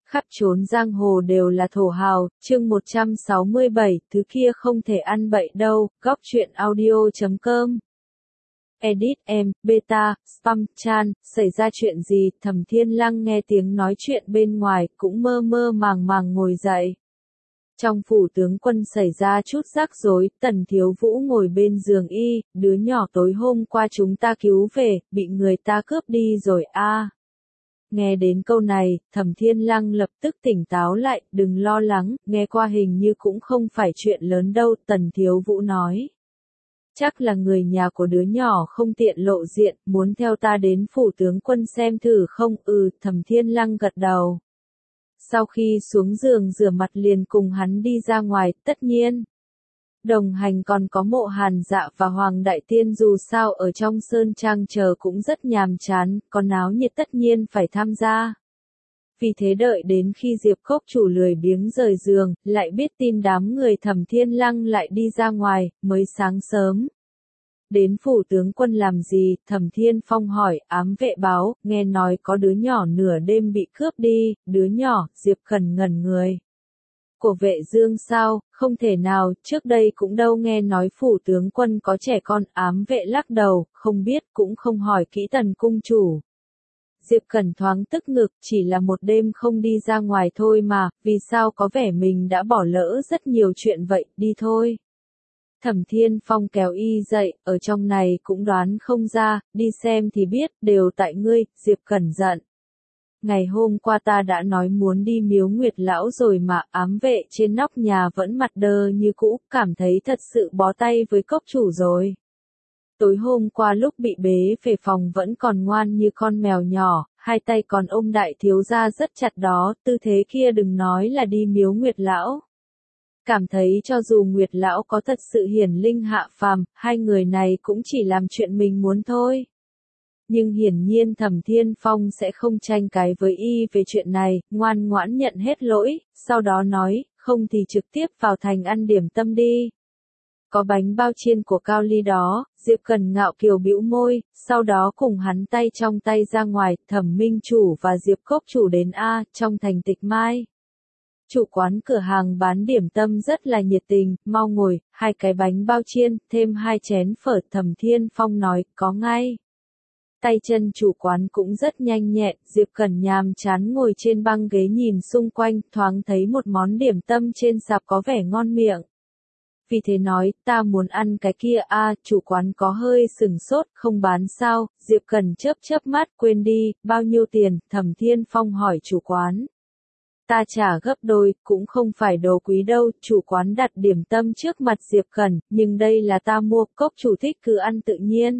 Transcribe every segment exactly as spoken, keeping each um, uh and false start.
Khắp chốn giang hồ đều là thổ hào, chương một trăm sáu mươi bảy, thứ kia không thể ăn bậy đâu, góc truyện audio chấm com. Edit em, beta, spam, chan, xảy ra chuyện gì, Thẩm Thiên Lăng nghe tiếng nói chuyện bên ngoài, cũng mơ mơ màng màng ngồi dậy. Trong phủ tướng quân xảy ra chút rắc rối, Tần Thiếu Vũ ngồi bên giường y, đứa nhỏ tối hôm qua chúng ta cứu về, bị người ta cướp đi rồi a. À. Nghe đến câu này, Thẩm Thiên Lăng lập tức tỉnh táo lại, đừng lo lắng, nghe qua hình như cũng không phải chuyện lớn đâu, Tần Thiếu Vũ nói. Chắc là người nhà của đứa nhỏ không tiện lộ diện, muốn theo ta đến phủ tướng quân xem thử không, ừ, Thẩm Thiên Lăng gật đầu. Sau khi xuống giường rửa mặt liền cùng hắn đi ra ngoài, tất nhiên. Đồng hành còn có Mộ Hàn Dạ và Hoàng Đại Tiên, dù sao ở trong sơn trang chờ cũng rất nhàm chán, còn náo nhiệt tất nhiên phải tham gia. Vì thế đợi đến khi Diệp Cốc Chủ lười biếng rời giường, lại biết tin đám người Thẩm Thiên Lăng lại đi ra ngoài, mới sáng sớm. Đến phủ tướng quân làm gì, Thẩm Thiên Phong hỏi, ám vệ báo, nghe nói có đứa nhỏ nửa đêm bị cướp đi, đứa nhỏ, Diệp Cẩn ngẩn người. Của Vệ Dương sao, không thể nào, trước đây cũng đâu nghe nói phủ tướng quân có trẻ con, ám vệ lắc đầu, không biết, cũng không hỏi kỹ Tần cung chủ. Diệp Cẩn thoáng tức ngực, chỉ là một đêm không đi ra ngoài thôi mà, vì sao có vẻ mình đã bỏ lỡ rất nhiều chuyện vậy, đi thôi. Thẩm Thiên Phong kéo y dậy, ở trong này cũng đoán không ra, đi xem thì biết, đều tại ngươi, Diệp Cẩn giận. Ngày hôm qua ta đã nói muốn đi Miếu Nguyệt Lão rồi mà, ám vệ trên nóc nhà vẫn mặt đơ như cũ, cảm thấy thật sự bó tay với cốc chủ rồi. Tối hôm qua lúc bị bế về phòng vẫn còn ngoan như con mèo nhỏ, hai tay còn ôm đại thiếu gia rất chặt đó, tư thế kia đừng nói là đi Miếu Nguyệt Lão. Cảm thấy cho dù Nguyệt Lão có thật sự hiển linh hạ phàm, hai người này cũng chỉ làm chuyện mình muốn thôi. Nhưng hiển nhiên Thẩm Thiên Phong sẽ không tranh cãi với y về chuyện này, ngoan ngoãn nhận hết lỗi, sau đó nói, không thì trực tiếp vào thành ăn điểm tâm đi. Có bánh bao chiên của Cao Ly đó, Diệp Cẩn ngạo kiều bĩu môi, sau đó cùng hắn tay trong tay ra ngoài, Thẩm Minh Chủ và Diệp Cốc Chủ đến A, trong thành Tịch Mai. Chủ quán cửa hàng bán điểm tâm rất là nhiệt tình, mau ngồi, hai cái bánh bao chiên, thêm hai chén phở, Thẩm Thiên Phong nói, có ngay. Tay chân chủ quán cũng rất nhanh nhẹn, Diệp Cẩn nhàm chán ngồi trên băng ghế nhìn xung quanh, thoáng thấy một món điểm tâm trên sạp có vẻ ngon miệng. Vì thế nói, ta muốn ăn cái kia a, à, chủ quán có hơi sừng sốt, không bán sao, Diệp Cẩn chớp chớp mắt, quên đi, bao nhiêu tiền, Thẩm Thiên Phong hỏi chủ quán. Ta trả gấp đôi, cũng không phải đồ quý đâu, chủ quán đặt điểm tâm trước mặt Diệp Cẩn, nhưng đây là ta mua, cốc chủ thích cứ ăn tự nhiên.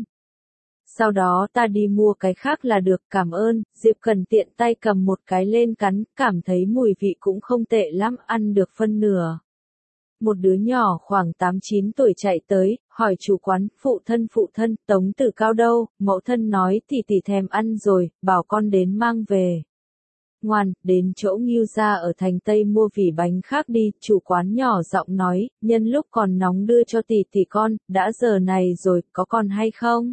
Sau đó ta đi mua cái khác là được, cảm ơn, Diệp Cẩn tiện tay cầm một cái lên cắn, cảm thấy mùi vị cũng không tệ lắm, ăn được phân nửa. Một đứa nhỏ khoảng tám chín tuổi chạy tới, hỏi chủ quán, phụ thân phụ thân, Tống Tử Cao đâu, mẫu thân nói tỷ tỷ thèm ăn rồi, bảo con đến mang về. Ngoan, đến chỗ Ngưu gia ở thành Tây mua vỉ bánh khác đi, chủ quán nhỏ giọng nói, nhân lúc còn nóng đưa cho tỷ tỷ con, đã giờ này rồi, có còn hay không?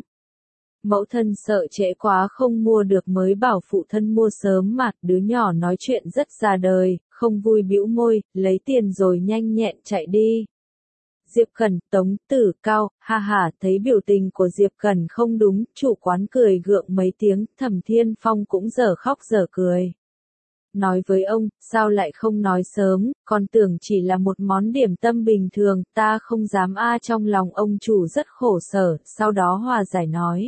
Mẫu thân sợ trễ quá không mua được mới bảo phụ thân mua sớm mà, đứa nhỏ nói chuyện rất ra đời, không vui bĩu môi, lấy tiền rồi nhanh nhẹn chạy đi. Diệp Cẩn, Tống Tử Cao, ha ha, thấy biểu tình của Diệp Cẩn không đúng, chủ quán cười gượng mấy tiếng, Thẩm Thiên Phong cũng dở khóc dở cười. Nói với ông, sao lại không nói sớm, còn tưởng chỉ là một món điểm tâm bình thường, ta không dám a, trong lòng ông chủ rất khổ sở, sau đó hòa giải nói.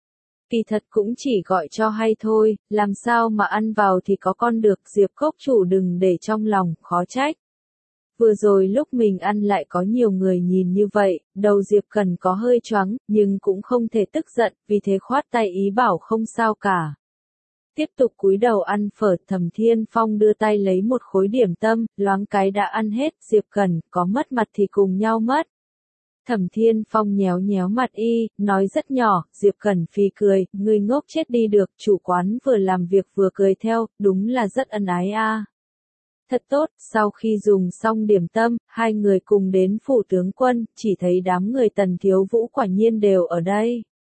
Kỳ thật cũng chỉ gọi cho hay thôi, làm sao mà ăn vào thì có con được, Diệp Cốc Chủ đừng để trong lòng, khó trách. Vừa rồi lúc mình ăn lại có nhiều người nhìn như vậy, đầu Diệp Cẩn có hơi choáng, nhưng cũng không thể tức giận, vì thế khoát tay ý bảo không sao cả. Tiếp tục cúi đầu ăn phở, Thẩm Thiên Phong đưa tay lấy một khối điểm tâm, loáng cái đã ăn hết, Diệp Cẩn, có mất mặt thì cùng nhau mất. Thẩm Thiên Phong nhéo nhéo mặt y, nói rất nhỏ, Diệp Cẩn phì cười, ngươi ngốc chết đi được, chủ quán vừa làm việc vừa cười theo, đúng là rất ân ái a. À. Thật tốt, sau khi dùng xong điểm tâm, hai người cùng đến phủ tướng quân, chỉ thấy đám người Tần Thiếu Vũ quả nhiên đều ở đây.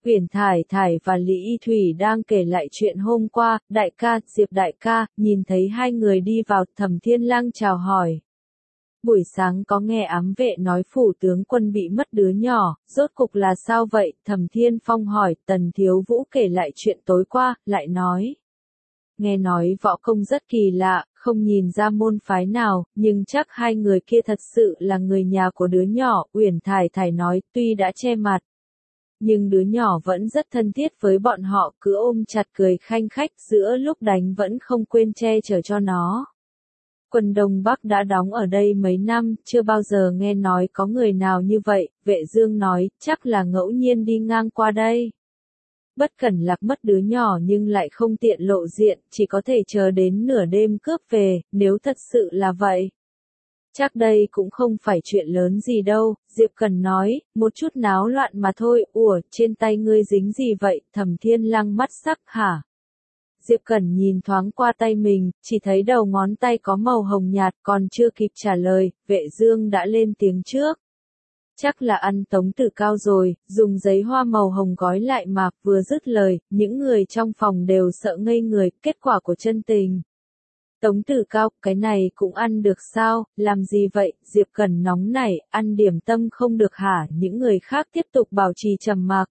Uyển Thải Thải và Lý Y Thủy đang kể lại chuyện hôm qua, đại ca, Diệp đại ca, nhìn thấy hai người đi vào, Thẩm Thiên Lăng chào hỏi. Buổi sáng có nghe ám vệ nói phủ tướng quân bị mất đứa nhỏ, rốt cục là sao vậy? Thẩm Thiên Phong hỏi, Tần Thiếu Vũ kể lại chuyện tối qua, lại nói. Nghe nói võ công rất kỳ lạ, không nhìn ra môn phái nào, nhưng chắc hai người kia thật sự là người nhà của đứa nhỏ, Uyển Thải Thải nói, tuy đã che mặt. Nhưng đứa nhỏ vẫn rất thân thiết với bọn họ, cứ ôm chặt cười khanh khách, giữa lúc đánh vẫn không quên che chở cho nó. Quân Đông Bắc đã đóng ở đây mấy năm, chưa bao giờ nghe nói có người nào như vậy, Vệ Dương nói, chắc là ngẫu nhiên đi ngang qua đây. Bất cẩn lạc mất đứa nhỏ nhưng lại không tiện lộ diện, chỉ có thể chờ đến nửa đêm cướp về, nếu thật sự là vậy. Chắc đây cũng không phải chuyện lớn gì đâu, Diệp Cẩn nói, một chút náo loạn mà thôi, ủa, trên tay ngươi dính gì vậy, Thẩm Thiên Lăng mắt sắc hả? Diệp Cẩn nhìn thoáng qua tay mình, chỉ thấy đầu ngón tay có màu hồng nhạt, còn chưa kịp trả lời, Vệ Dương đã lên tiếng trước. Chắc là ăn Tống Tử Cao rồi, dùng giấy hoa màu hồng gói lại mà, vừa dứt lời, những người trong phòng đều sợ ngây người, kết quả của chân tình. Tống Tử Cao, cái này cũng ăn được sao, làm gì vậy, Diệp Cẩn nóng nảy, ăn điểm tâm không được hả, những người khác tiếp tục bảo trì trầm mặc.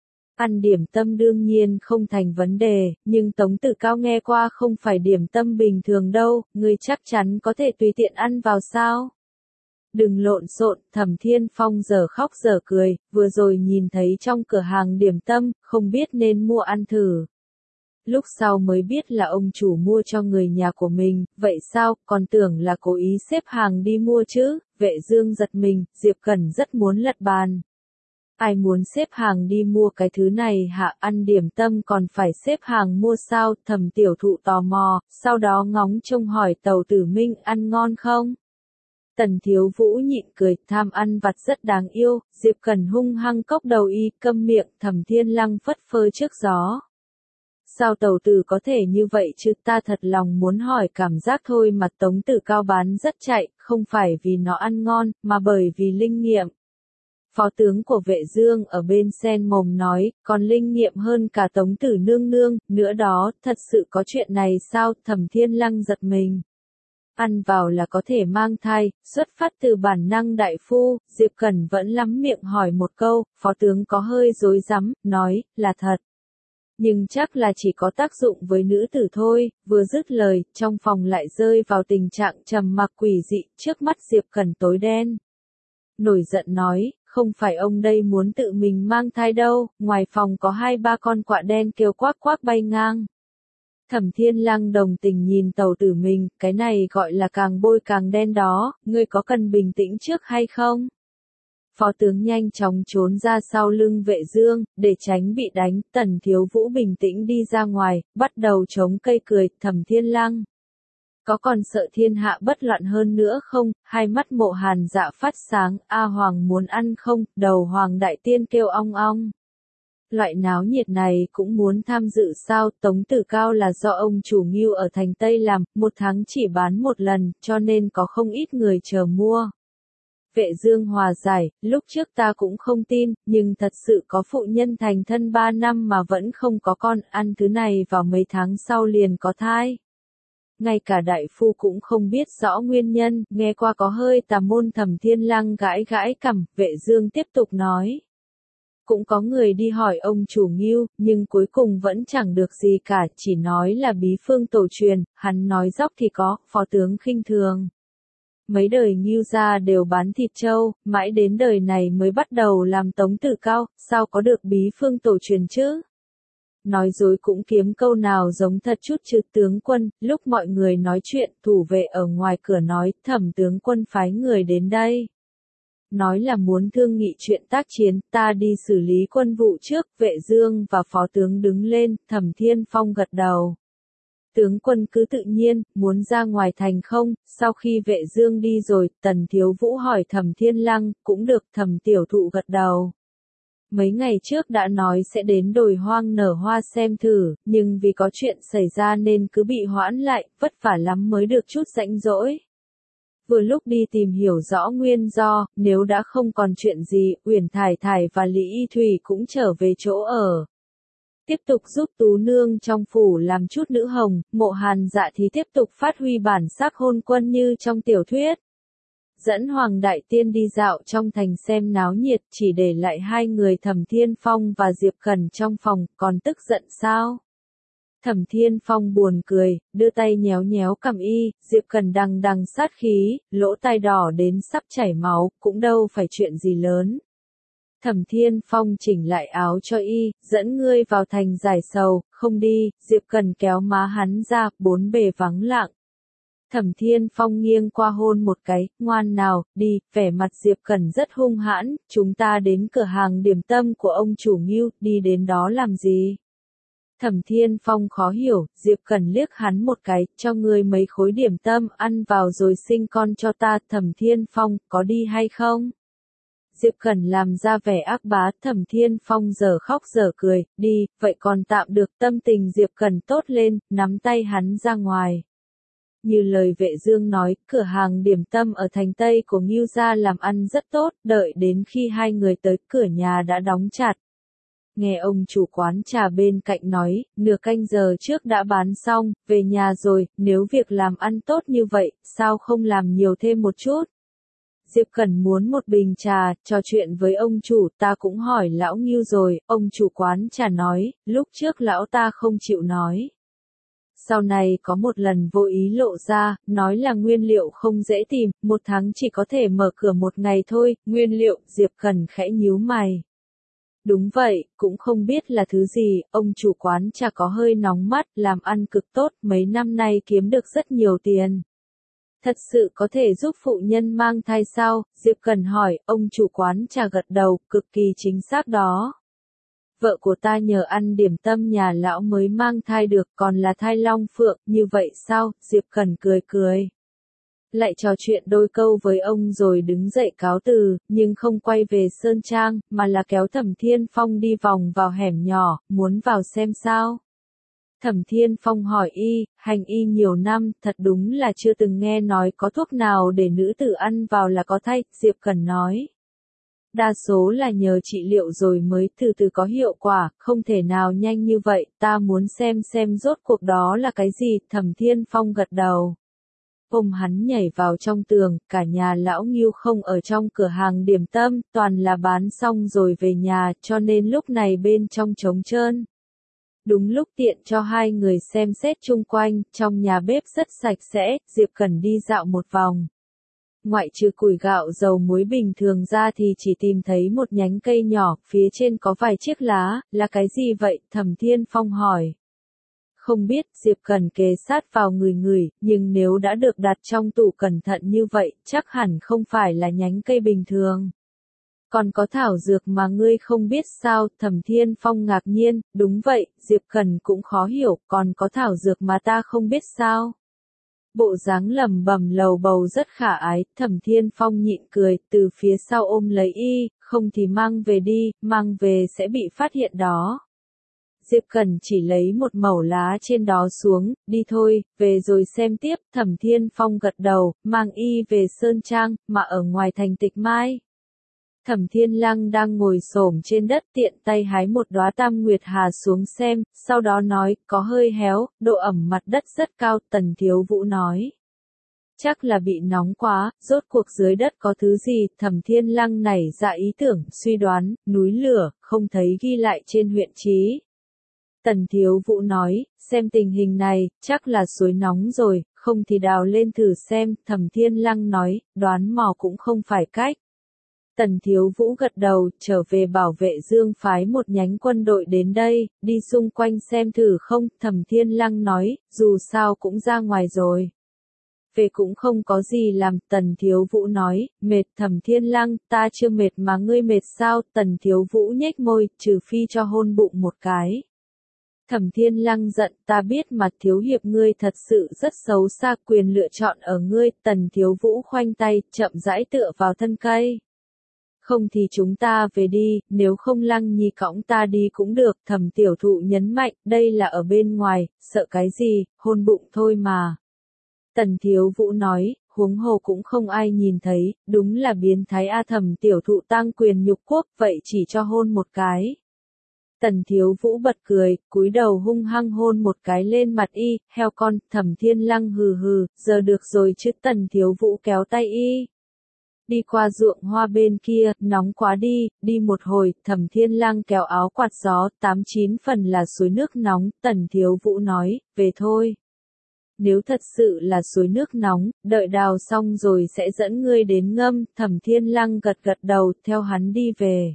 Ăn điểm tâm đương nhiên không thành vấn đề, nhưng Tống Tử Cao nghe qua không phải điểm tâm bình thường đâu, người chắc chắn có thể tùy tiện ăn vào sao. Đừng lộn xộn, Thẩm Thiên Phong giờ khóc giờ cười, vừa rồi nhìn thấy trong cửa hàng điểm tâm, không biết nên mua ăn thử. Lúc sau mới biết là ông chủ mua cho người nhà của mình, vậy sao, còn tưởng là cố ý xếp hàng đi mua chứ, Vệ Dương giật mình, Diệp Cẩn rất muốn lật bàn. Ai muốn xếp hàng đi mua cái thứ này hả, ăn điểm tâm còn phải xếp hàng mua sao, Thẩm Tiểu Thụ tò mò, sau đó ngóng trông hỏi Tầu Tử Minh ăn ngon không? Tần Thiếu Vũ nhịn cười, tham ăn vặt rất đáng yêu, Diệp Cẩn hung hăng cốc đầu y, câm miệng, Thẩm Thiên Lăng phất phơ trước gió. Sao Tầu Tử có thể như vậy chứ, ta thật lòng muốn hỏi cảm giác thôi mà. Tống Tử Cao bán rất chạy, không phải vì nó ăn ngon, mà bởi vì linh nghiệm. Phó tướng của Vệ Dương ở bên sen mồm nói, còn linh nghiệm hơn cả Tống Tử nương nương, nữa đó, thật sự có chuyện này sao, Thẩm Thiên Lăng giật mình. Ăn vào là có thể mang thai, xuất phát từ bản năng đại phu, Diệp Cẩn vẫn lắm miệng hỏi một câu, phó tướng có hơi rối rắm, nói, là thật. Nhưng chắc là chỉ có tác dụng với nữ tử thôi, vừa dứt lời, trong phòng lại rơi vào tình trạng trầm mặc quỷ dị, trước mắt Diệp Cẩn tối đen. Nổi giận nói, không phải ông đây muốn tự mình mang thai đâu, ngoài phòng có hai ba con quạ đen kêu quác quác bay ngang. Thẩm Thiên Lăng đồng tình nhìn Tầu Tử mình, cái này gọi là càng bôi càng đen đó, ngươi có cần bình tĩnh trước hay không? Phó tướng nhanh chóng trốn ra sau lưng Vệ Dương, để tránh bị đánh, Tần Thiếu Vũ bình tĩnh đi ra ngoài, bắt đầu chống cây cười, Thẩm Thiên Lăng. Có còn sợ thiên hạ bất loạn hơn nữa không? Hai mắt Mộ Hàn Dạ phát sáng, A Hoàng muốn ăn không? Đầu Hoàng Đại Tiên kêu ong ong. Loại náo nhiệt này cũng muốn tham dự sao? Tống Tử Cao là do ông chủ Ngưu ở thành Tây làm, một tháng chỉ bán một lần, cho nên có không ít người chờ mua. Vệ Dương hòa giải, lúc trước ta cũng không tin, nhưng thật sự có phụ nhân thành thân ba năm mà vẫn không có con, ăn thứ này vào mấy tháng sau liền có thai. Ngay cả đại phu cũng không biết rõ nguyên nhân, nghe qua có hơi tà môn. Thẩm Thiên Lăng gãi gãi cằm, Vệ Dương tiếp tục nói. Cũng có người đi hỏi ông chủ Ngưu, nhưng cuối cùng vẫn chẳng được gì cả, chỉ nói là bí phương tổ truyền, hắn nói dóc thì có, phó tướng khinh thường. Mấy đời Ngưu gia đều bán thịt trâu, mãi đến đời này mới bắt đầu làm Tống Tử Cao, sao có được bí phương tổ truyền chứ? Nói dối cũng kiếm câu nào giống thật chút chứ. Tướng quân, lúc mọi người nói chuyện, thủ vệ ở ngoài cửa nói, Thẩm tướng quân phái người đến đây. Nói là muốn thương nghị chuyện tác chiến, ta đi xử lý quân vụ trước. Vệ Dương và phó tướng đứng lên, Thẩm Thiên Phong gật đầu. Tướng quân cứ tự nhiên, muốn ra ngoài thành không? Sau khi Vệ Dương đi rồi, Tần Thiếu Vũ hỏi Thẩm Thiên Lăng, cũng được. Thẩm Tiểu Thụ gật đầu. Mấy ngày trước đã nói sẽ đến đồi hoang nở hoa xem thử, nhưng vì có chuyện xảy ra nên cứ bị hoãn lại, vất vả lắm mới được chút rảnh rỗi. Vừa lúc đi tìm hiểu rõ nguyên do, nếu đã không còn chuyện gì, Uyển Thải Thải và Lý Y Thủy cũng trở về chỗ ở. Tiếp tục giúp Tú Nương trong phủ làm chút nữ hồng, Mộ Hàn Dạ thì tiếp tục phát huy bản sắc hôn quân như trong tiểu thuyết. Dẫn Hoàng Đại Tiên đi dạo trong thành xem náo nhiệt, chỉ để lại hai người Thẩm Thiên Phong và Diệp Cẩn trong phòng, còn tức giận sao? Thẩm Thiên Phong buồn cười, đưa tay nhéo nhéo cằm y, Diệp Cẩn đằng đằng sát khí, lỗ tai đỏ đến sắp chảy máu, cũng đâu phải chuyện gì lớn. Thẩm Thiên Phong chỉnh lại áo cho y, dẫn ngươi vào thành giải sầu, không đi, Diệp Cẩn kéo má hắn ra, bốn bề vắng lặng. Thẩm Thiên Phong nghiêng qua hôn một cái, ngoan nào, đi, vẻ mặt Diệp Cẩn rất hung hãn, chúng ta đến cửa hàng điểm tâm của ông chủ Ngưu, đi đến đó làm gì? Thẩm Thiên Phong khó hiểu, Diệp Cẩn liếc hắn một cái, cho ngươi mấy khối điểm tâm, ăn vào rồi sinh con cho ta, Thẩm Thiên Phong, có đi hay không? Diệp Cẩn làm ra vẻ ác bá, Thẩm Thiên Phong giờ khóc giờ cười, đi, vậy còn tạm được, tâm tình Diệp Cẩn tốt lên, nắm tay hắn ra ngoài. Như lời Vệ Dương nói, cửa hàng điểm tâm ở thành Tây của Ngưu gia làm ăn rất tốt, đợi đến khi hai người tới cửa nhà đã đóng chặt. Nghe ông chủ quán trà bên cạnh nói, nửa canh giờ trước đã bán xong, về nhà rồi, nếu việc làm ăn tốt như vậy, sao không làm nhiều thêm một chút? Diệp Cẩn muốn một bình trà, trò chuyện với ông chủ, ta cũng hỏi lão Ngưu rồi, ông chủ quán trà nói, lúc trước lão ta không chịu nói. Sau này có một lần vô ý lộ ra, nói là nguyên liệu không dễ tìm, một tháng chỉ có thể mở cửa một ngày thôi, nguyên liệu, Diệp Cẩn khẽ nhíu mày. Đúng vậy, cũng không biết là thứ gì, ông chủ quán trà có hơi nóng mắt, làm ăn cực tốt, mấy năm nay kiếm được rất nhiều tiền. Thật sự có thể giúp phụ nhân mang thai sao? Diệp Cẩn hỏi, ông chủ quán trà gật đầu, cực kỳ chính xác đó. Vợ của ta nhờ ăn điểm tâm nhà lão mới mang thai được, còn là thai long phượng, như vậy sao? Diệp Cẩn cười cười. Lại trò chuyện đôi câu với ông rồi đứng dậy cáo từ, nhưng không quay về Sơn Trang, mà là kéo Thẩm Thiên Phong đi vòng vào hẻm nhỏ, muốn vào xem sao. Thẩm Thiên Phong hỏi y, hành y nhiều năm, thật đúng là chưa từng nghe nói có thuốc nào để nữ tử ăn vào là có thai, Diệp Cẩn nói. Đa số là nhờ trị liệu rồi mới từ từ có hiệu quả, không thể nào nhanh như vậy, ta muốn xem xem rốt cuộc đó là cái gì, Thẩm Thiên Phong gật đầu. Ôm hắn nhảy vào trong tường, cả nhà lão Ngưu không ở trong cửa hàng điểm tâm, toàn là bán xong rồi về nhà, cho nên lúc này bên trong trống trơn. Đúng lúc tiện cho hai người xem xét chung quanh, trong nhà bếp rất sạch sẽ, Diệp Cẩn đi dạo một vòng. Ngoại trừ củi gạo dầu muối bình thường ra thì chỉ tìm thấy một nhánh cây nhỏ, phía trên có vài chiếc lá, là cái gì vậy? Thẩm Thiên Phong hỏi. Không biết, Diệp Cẩn kề sát vào người người, nhưng nếu đã được đặt trong tủ cẩn thận như vậy, chắc hẳn không phải là nhánh cây bình thường. Còn có thảo dược mà ngươi không biết sao? Thẩm Thiên Phong ngạc nhiên, đúng vậy, Diệp Cẩn cũng khó hiểu, còn có thảo dược mà ta không biết sao? Bộ dáng lầm bầm lầu bầu rất khả ái, Thẩm Thiên Phong nhịn cười, từ phía sau ôm lấy y, không thì mang về đi, mang về sẽ bị phát hiện đó. Diệp Cẩn chỉ lấy một mẩu lá trên đó xuống, đi thôi, về rồi xem tiếp, Thẩm Thiên Phong gật đầu, mang y về Sơn Trang, mà ở ngoài thành Tịch Mai. Thẩm Thiên Lăng đang ngồi xổm trên đất tiện tay hái một đóa tam nguyệt hà xuống xem, sau đó nói, có hơi héo, độ ẩm mặt đất rất cao, Tần Thiếu Vũ nói. Chắc là bị nóng quá, rốt cuộc dưới đất có thứ gì, Thẩm Thiên Lăng nảy ra ý tưởng, suy đoán, núi lửa, không thấy ghi lại trên huyện chí. Tần Thiếu Vũ nói, xem tình hình này, chắc là suối nóng rồi, không thì đào lên thử xem, Thẩm Thiên Lăng nói, đoán mò cũng không phải cách. Tần Thiếu Vũ gật đầu, trở về bảo vệ Dương phái một nhánh quân đội đến đây, đi xung quanh xem thử không, Thẩm Thiên Lăng nói, dù sao cũng ra ngoài rồi. Về cũng không có gì làm, Tần Thiếu Vũ nói, mệt. Thẩm Thiên Lăng, ta chưa mệt mà ngươi mệt sao? Tần Thiếu Vũ nhếch môi, trừ phi cho hôn bụng một cái. Thẩm Thiên Lăng giận, ta biết mà thiếu hiệp ngươi thật sự rất xấu xa, quyền lựa chọn ở ngươi. Tần Thiếu Vũ khoanh tay, chậm rãi tựa vào thân cây. Không thì chúng ta về đi, nếu không Lăng Nhi cõng ta đi cũng được, Thẩm Tiểu Thụ nhấn mạnh, đây là ở bên ngoài, sợ cái gì, hôn bụng thôi mà. Tần Thiếu Vũ nói, huống hồ cũng không ai nhìn thấy, đúng là biến thái a. Thẩm tiểu thụ tang quyền nhục quốc, vậy chỉ cho hôn một cái. Tần Thiếu Vũ bật cười, cúi đầu hung hăng hôn một cái lên mặt y, heo con. Thẩm Thiên Lăng hừ hừ, giờ được rồi chứ. Tần Thiếu Vũ kéo tay y. Đi qua ruộng hoa bên kia, nóng quá đi, đi một hồi. Thẩm Thiên Lăng kéo áo quạt gió, tám chín phần là suối nước nóng. Tần Thiếu Vũ nói, về thôi. Nếu thật sự là suối nước nóng, đợi đào xong rồi sẽ dẫn ngươi đến ngâm. Thẩm Thiên Lăng gật gật đầu, theo hắn đi về.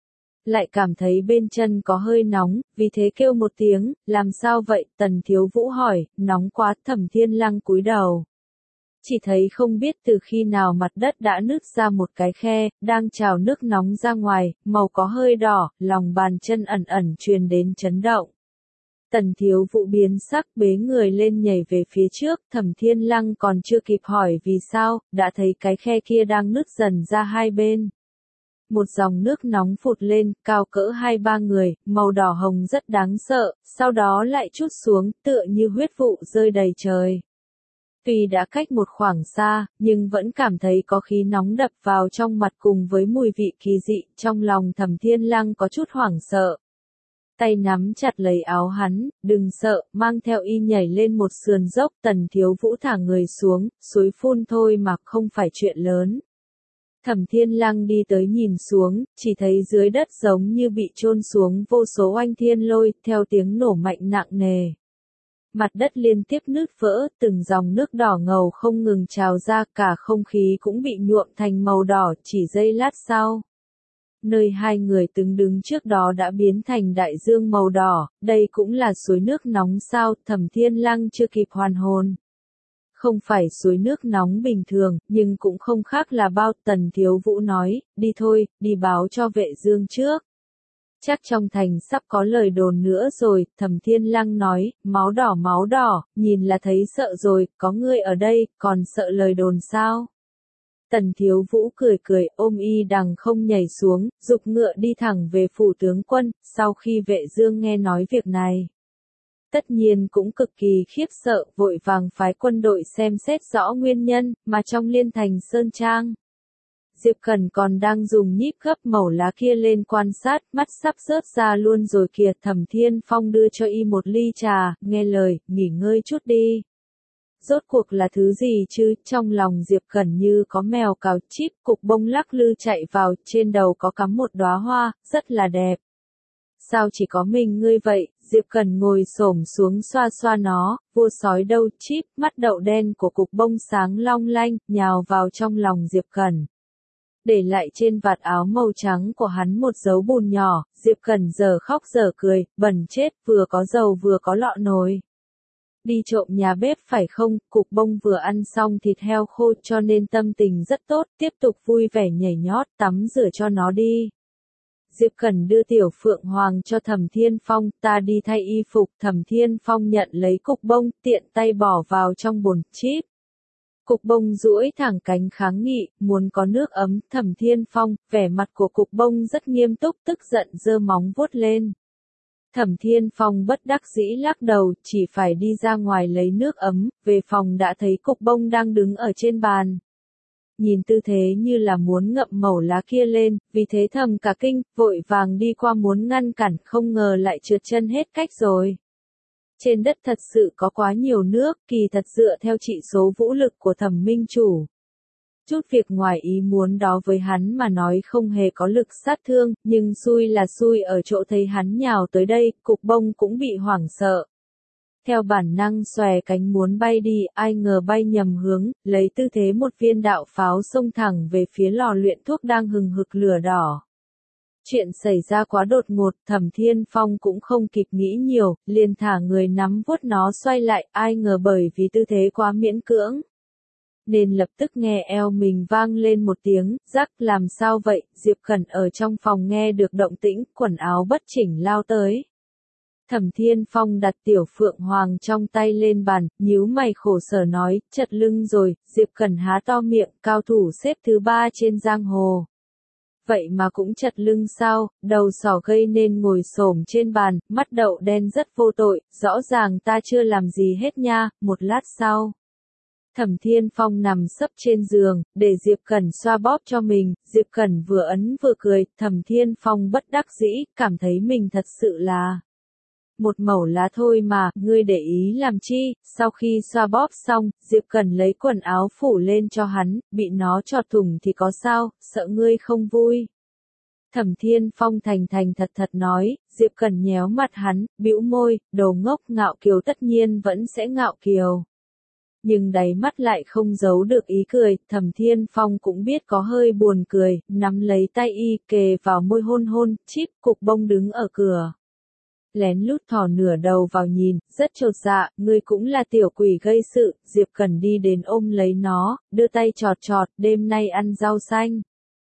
Lại cảm thấy bên chân có hơi nóng, vì thế kêu một tiếng, làm sao vậy? Tần Thiếu Vũ hỏi, nóng quá. Thẩm Thiên Lăng cúi đầu. Chỉ thấy không biết từ khi nào mặt đất đã nứt ra một cái khe, đang trào nước nóng ra ngoài, màu có hơi đỏ, lòng bàn chân ẩn ẩn truyền đến chấn động. Tần Thiếu Vũ biến sắc, bế người lên nhảy về phía trước. Thẩm Thiên Lăng còn chưa kịp hỏi vì sao, đã thấy cái khe kia đang nứt dần ra hai bên. Một dòng nước nóng phụt lên, cao cỡ hai ba người, màu đỏ hồng rất đáng sợ, sau đó lại trút xuống, tựa như huyết vụ rơi đầy trời. Tuy đã cách một khoảng xa, nhưng vẫn cảm thấy có khí nóng đập vào trong mặt cùng với mùi vị kỳ dị, trong lòng Thẩm Thiên Lăng có chút hoảng sợ. Tay nắm chặt lấy áo hắn, đừng sợ, mang theo y nhảy lên một sườn dốc. Tần Thiếu Vũ thả người xuống, suối phun thôi mà không phải chuyện lớn. Thẩm Thiên Lăng đi tới nhìn xuống, chỉ thấy dưới đất giống như bị chôn xuống vô số oanh thiên lôi, theo tiếng nổ mạnh nặng nề. Mặt đất liên tiếp nứt vỡ, từng dòng nước đỏ ngầu không ngừng trào ra, cả không khí cũng bị nhuộm thành màu đỏ, chỉ giây lát sau. Nơi hai người từng đứng trước đó đã biến thành đại dương màu đỏ, đây cũng là suối nước nóng sao? Thẩm Thiên Lăng chưa kịp hoàn hồn. Không phải suối nước nóng bình thường, nhưng cũng không khác là bao. Tần Thiếu Vũ nói, đi thôi, đi báo cho Vệ Dương trước. Chắc trong thành sắp có lời đồn nữa rồi. Thẩm Thiên Lăng nói, máu đỏ máu đỏ, nhìn là thấy sợ rồi, có ngươi ở đây, còn sợ lời đồn sao? Tần Thiếu Vũ cười cười, ôm y đằng không nhảy xuống, giục ngựa đi thẳng về phủ tướng quân. Sau khi Vệ Dương nghe nói việc này, tất nhiên cũng cực kỳ khiếp sợ, vội vàng phái quân đội xem xét rõ nguyên nhân, mà trong Liên Thành Sơn Trang, Diệp Cẩn còn đang dùng nhíp gấp mẩu lá kia lên quan sát, mắt sắp rớt ra luôn rồi kìa. Thẩm Thiên Phong đưa cho y một ly trà, nghe lời, nghỉ ngơi chút đi. Rốt cuộc là thứ gì chứ? Trong lòng Diệp Cẩn như có mèo cào chip, cục bông lắc lư chạy vào, trên đầu có cắm một đóa hoa, rất là đẹp. Sao chỉ có mình ngươi vậy? Diệp Cẩn ngồi xổm xuống xoa xoa nó, vua sói đâu chip, mắt đậu đen của cục bông sáng long lanh, nhào vào trong lòng Diệp Cẩn. Để lại trên vạt áo màu trắng của hắn một dấu bùn nhỏ, Diệp Cẩn giờ khóc giờ cười, bẩn chết, vừa có dầu vừa có lọ nồi. Đi trộm nhà bếp phải không? Cục bông vừa ăn xong thịt heo khô cho nên tâm tình rất tốt, tiếp tục vui vẻ nhảy nhót, tắm rửa cho nó đi. Diệp Cẩn đưa Tiểu Phượng Hoàng cho Thẩm Thiên Phong, ta đi thay y phục. Thẩm Thiên Phong nhận lấy cục bông, tiện tay bỏ vào trong bồn chip. Cục bông duỗi thẳng cánh kháng nghị, muốn có nước ấm. Thẩm Thiên Phong, vẻ mặt của cục bông rất nghiêm túc, tức giận giơ móng vuốt lên. Thẩm Thiên Phong bất đắc dĩ lắc đầu, chỉ phải đi ra ngoài lấy nước ấm, về phòng đã thấy cục bông đang đứng ở trên bàn. Nhìn tư thế như là muốn ngậm mẩu lá kia lên, vì thế thầm cả kinh, vội vàng đi qua muốn ngăn cản, không ngờ lại trượt chân hết cách rồi. Trên đất thật sự có quá nhiều nước, kỳ thật dựa theo trị số vũ lực của Thẩm Minh Chủ. Chút việc ngoài ý muốn đó với hắn mà nói không hề có lực sát thương, nhưng xui là xui ở chỗ thấy hắn nhào tới đây, cục bông cũng bị hoảng sợ. Theo bản năng xòe cánh muốn bay đi, ai ngờ bay nhầm hướng, lấy tư thế một viên đạo pháo xông thẳng về phía lò luyện thuốc đang hừng hực lửa đỏ. Chuyện xảy ra quá đột ngột, Thẩm Thiên Phong cũng không kịp nghĩ nhiều, liền thả người nắm vuốt nó xoay lại, ai ngờ bởi vì tư thế quá miễn cưỡng, nên lập tức nghe eo mình vang lên một tiếng, rắc. Làm sao vậy? Diệp Cẩn ở trong phòng nghe được động tĩnh, quần áo bất chỉnh lao tới. Thẩm Thiên Phong đặt Tiểu Phượng Hoàng trong tay lên bàn, nhíu mày khổ sở nói, chật lưng rồi. Diệp Cẩn há to miệng, cao thủ xếp thứ ba trên giang hồ. Vậy mà cũng chật lưng sao? Đầu sỏ gây nên ngồi xổm trên bàn, mắt đậu đen rất vô tội, rõ ràng ta chưa làm gì hết nha. Một lát sau, Thẩm Thiên Phong nằm sấp trên giường, để Diệp Cẩn xoa bóp cho mình, Diệp Cẩn vừa ấn vừa cười, Thẩm Thiên Phong bất đắc dĩ, cảm thấy mình thật sự là một mẩu lá thôi mà, ngươi để ý làm chi, sau khi xoa bóp xong, Diệp Cẩn lấy quần áo phủ lên cho hắn, bị nó chọt thủng thì có sao, sợ ngươi không vui. Thẩm Thiên Phong thành thành thật thật nói, Diệp Cẩn nhéo mặt hắn, bĩu môi, đồ ngốc, ngạo kiều tất nhiên vẫn sẽ ngạo kiều. Nhưng đáy mắt lại không giấu được ý cười, Thẩm Thiên Phong cũng biết có hơi buồn cười, nắm lấy tay y kề vào môi hôn hôn, Chip Cục Bông đứng ở cửa. Lén lút thò nửa đầu vào nhìn, rất chột dạ, ngươi cũng là tiểu quỷ gây sự, Diệp Cẩn đi đến ôm lấy nó, đưa tay chọt chọt, đêm nay ăn rau xanh.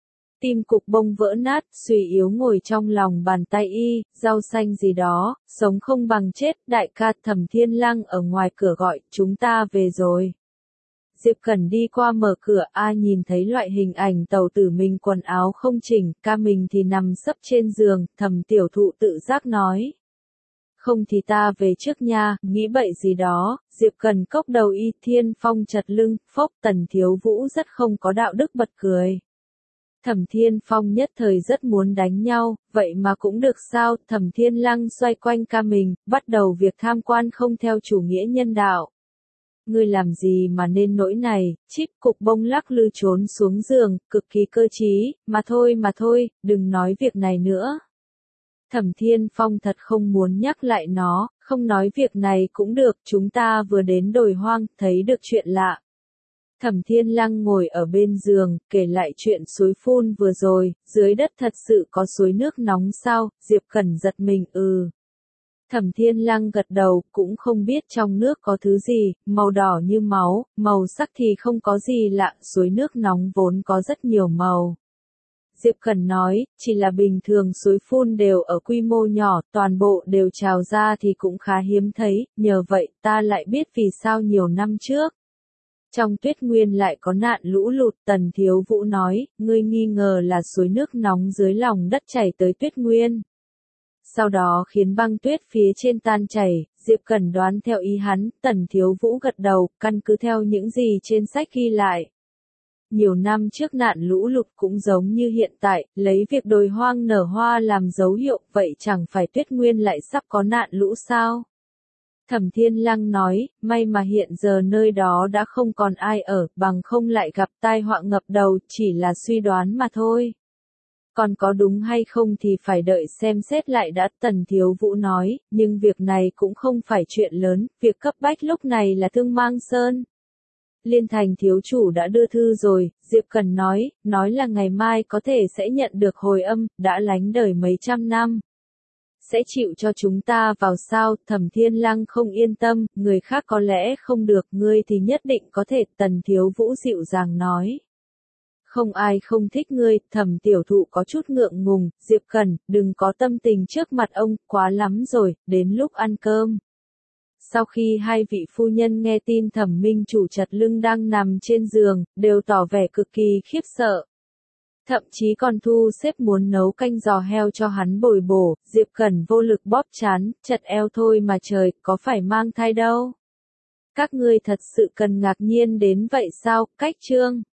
Tim Cục Bông vỡ nát, suy yếu ngồi trong lòng bàn tay y, rau xanh gì đó, sống không bằng chết, đại ca. Thẩm Thiên Lăng ở ngoài cửa gọi, chúng ta về rồi. Diệp Cẩn đi qua mở cửa, a nhìn thấy loại hình ảnh tàu tử mình quần áo không chỉnh, ca mình thì nằm sấp trên giường, Thẩm tiểu thụ tự giác nói. Không thì ta về trước nha, nghĩ bậy gì đó, Diệp Cẩn cốc đầu y. Thiên Phong chật lưng, phốc. Tần Thiếu Vũ rất không có đạo đức bật cười. Thẩm Thiên Phong nhất thời rất muốn đánh nhau, vậy mà cũng được sao, Thẩm Thiên Lăng xoay quanh ca mình, bắt đầu việc tham quan không theo chủ nghĩa nhân đạo. Ngươi làm gì mà nên nỗi này, Chip Cục Bông lắc lư trốn xuống giường, cực kỳ cơ trí, mà thôi mà thôi, đừng nói việc này nữa. Thẩm Thiên Phong thật không muốn nhắc lại nó, không nói việc này cũng được, chúng ta vừa đến đồi hoang, thấy được chuyện lạ. Thẩm Thiên Lăng ngồi ở bên giường, kể lại chuyện suối phun vừa rồi, dưới đất thật sự có suối nước nóng sao, Diệp Cẩn giật mình ừ. Thẩm Thiên Lăng gật đầu, cũng không biết trong nước có thứ gì, màu đỏ như máu, màu sắc thì không có gì lạ, suối nước nóng vốn có rất nhiều màu. Diệp Cẩn nói, chỉ là bình thường suối phun đều ở quy mô nhỏ, toàn bộ đều trào ra thì cũng khá hiếm thấy, nhờ vậy ta lại biết vì sao nhiều năm trước. Trong Tuyết Nguyên lại có nạn lũ lụt, Tần Thiếu Vũ nói, ngươi nghi ngờ là suối nước nóng dưới lòng đất chảy tới Tuyết Nguyên. Sau đó khiến băng tuyết phía trên tan chảy, Diệp Cẩn đoán theo ý hắn, Tần Thiếu Vũ gật đầu, căn cứ theo những gì trên sách ghi lại. Nhiều năm trước nạn lũ lụt cũng giống như hiện tại, lấy việc đồi hoang nở hoa làm dấu hiệu, vậy chẳng phải Tuyết Nguyên lại sắp có nạn lũ sao? Thẩm Thiên Lăng nói, may mà hiện giờ nơi đó đã không còn ai ở, bằng không lại gặp tai họa ngập đầu, chỉ là suy đoán mà thôi. Còn có đúng hay không thì phải đợi xem xét lại đã, Tần Thiếu Vũ nói, nhưng việc này cũng không phải chuyện lớn, việc cấp bách lúc này là Thương Mang Sơn. Liên Thành thiếu chủ đã đưa thư rồi, Diệp Cẩn nói, nói là ngày mai có thể sẽ nhận được hồi âm, đã lánh đời mấy trăm năm. Sẽ chịu cho chúng ta vào sao, Thẩm Thiên Lăng không yên tâm, người khác có lẽ không được, ngươi thì nhất định có thể, Tần Thiếu Vũ dịu dàng nói. Không ai không thích ngươi, Thẩm tiểu thụ có chút ngượng ngùng, Diệp Cẩn, đừng có tâm tình trước mặt ông, quá lắm rồi, đến lúc ăn cơm. Sau khi hai vị phu nhân nghe tin Thẩm Minh chủ chật lưng đang nằm trên giường, đều tỏ vẻ cực kỳ khiếp sợ. Thậm chí còn thu xếp muốn nấu canh giò heo cho hắn bồi bổ, Diệp Cẩn vô lực bóp chán, chật eo thôi mà trời, có phải mang thai đâu. Các ngươi thật sự cần ngạc nhiên đến vậy sao, cách chương.